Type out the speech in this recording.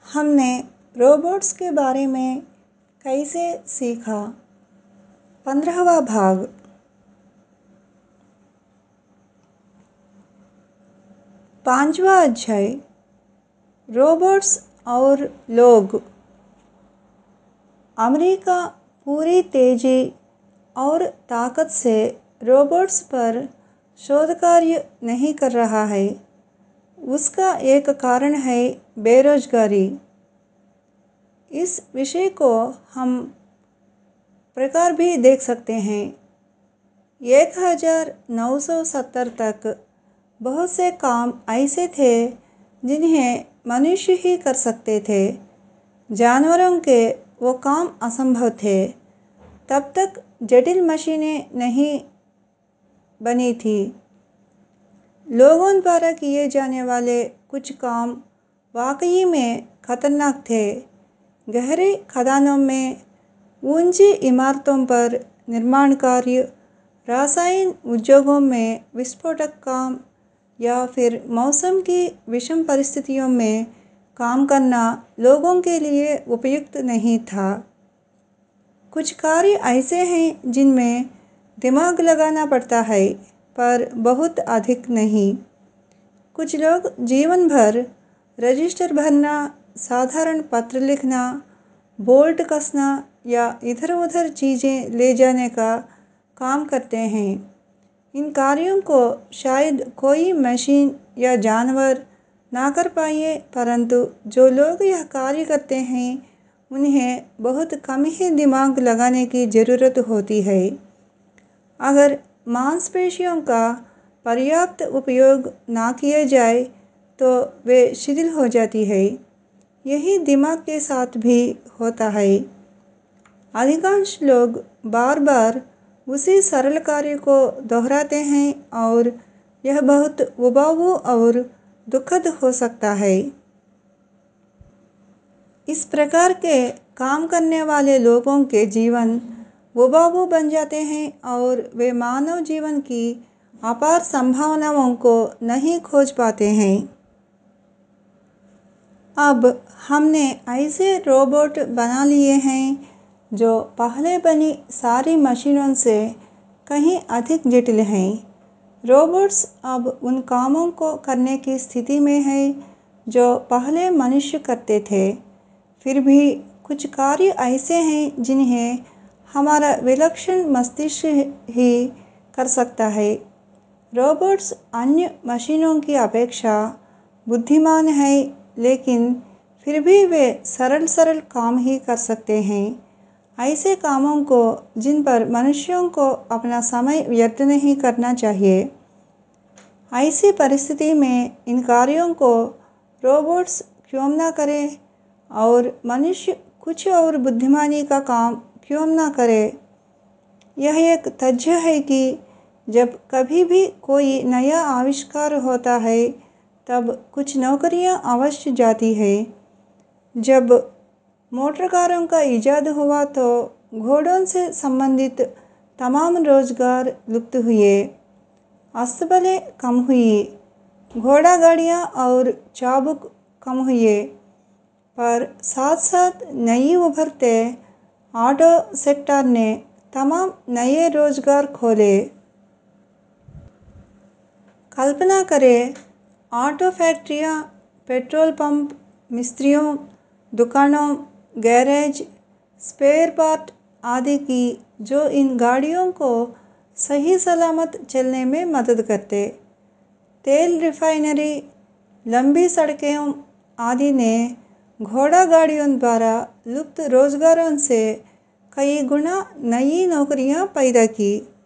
हमने रोबोट्स के बारे में कैसे सीखा। 15वां भाग। पांचवा अध्याय। रोबोट्स और लोग। अमेरिका पूरी तेजी और ताकत से रोबोट्स पर शोध कार्य नहीं कर रहा है। उसका एक कारण है बेरोजगारी। इस विषय को हम प्रकार भी देख सकते हैं। 1970 तक बहुत से काम ऐसे थे जिन्हें मनुष्य ही कर सकते थे। जानवरों के वो काम असंभव थे। तब तक जटिल मशीनें नहीं बनी थी। लोगों द्वारा किए जाने वाले कुछ काम वाकई में खतरनाक थे। गहरे खदानों में, ऊंची इमारतों पर निर्माण कार्य, रासायन उद्योगों में विस्फोटक काम या फिर मौसम की विषम परिस्थितियों में काम करना लोगों के लिए उपयुक्त नहीं था। कुछ कार्य ऐसे हैं जिनमें दिमाग लगाना पड़ता है, पर बहुत अधिक नहीं। कुछ लोग जीवन भर रजिस्टर भरना, साधारण पत्र लिखना, बोल्ट कसना या इधर उधर चीज़ें ले जाने का काम करते हैं। इन कार्यों को शायद कोई मशीन या जानवर ना कर पाए, परंतु जो लोग यह कार्य करते हैं उन्हें बहुत कम ही दिमाग लगाने की ज़रूरत होती है। अगर मांसपेशियों का पर्याप्त उपयोग ना किया जाए तो वे शिथिल हो जाती है। यही दिमाग के साथ भी होता है। अधिकांश लोग बार बार उसी सरल कार्य को दोहराते हैं और यह बहुत उबाऊ और दुखद हो सकता है। इस प्रकार के काम करने वाले लोगों के जीवन उबाऊ बन जाते हैं और वे मानव जीवन की अपार संभावनाओं को नहीं खोज पाते हैं। अब हमने ऐसे रोबोट बना लिए हैं जो पहले बनी सारी मशीनों से कहीं अधिक जटिल हैं। रोबोट्स अब उन कामों को करने की स्थिति में हैं जो पहले मनुष्य करते थे। फिर भी कुछ कार्य ऐसे हैं जिन्हें हमारा विलक्षण मस्तिष्क ही कर सकता है। रोबोट्स अन्य मशीनों की अपेक्षा बुद्धिमान हैं, लेकिन फिर भी वे सरल काम ही कर सकते हैं। ऐसे कामों को जिन पर मनुष्यों को अपना समय व्यर्थ नहीं करना चाहिए। ऐसी परिस्थिति में इन कार्यों को रोबोट्स क्यों ना करें और मनुष्य कुछ और बुद्धिमानी का काम क्यों ना करे। यह एक तथ्य है कि जब कभी भी कोई नया आविष्कार होता है तब कुछ नौकरियां अवश्य जाती है। जब मोटर कारों का इजाद हुआ तो घोड़ों से संबंधित तमाम रोजगार लुप्त हुए, अस्तबलें कम हुई, घोड़ा गाड़ियाँ और चाबुक कम हुए, पर साथ साथ नई उभरते ऑटो सेक्टर ने तमाम नए रोजगार खोले। कल्पना करें, ऑटो फैक्ट्रियाँ, पेट्रोल पंप, मिस्त्रियों, दुकानों, गैरेज, स्पेयर पार्ट आदि की, जो इन गाड़ियों को सही सलामत चलने में मदद करते। तेल रिफाइनरी, लंबी सड़कें आदि ने घोड़ा गाड़ियों द्वारा लुप्त रोजगारों से कई गुना नई नौकरियां पैदा की।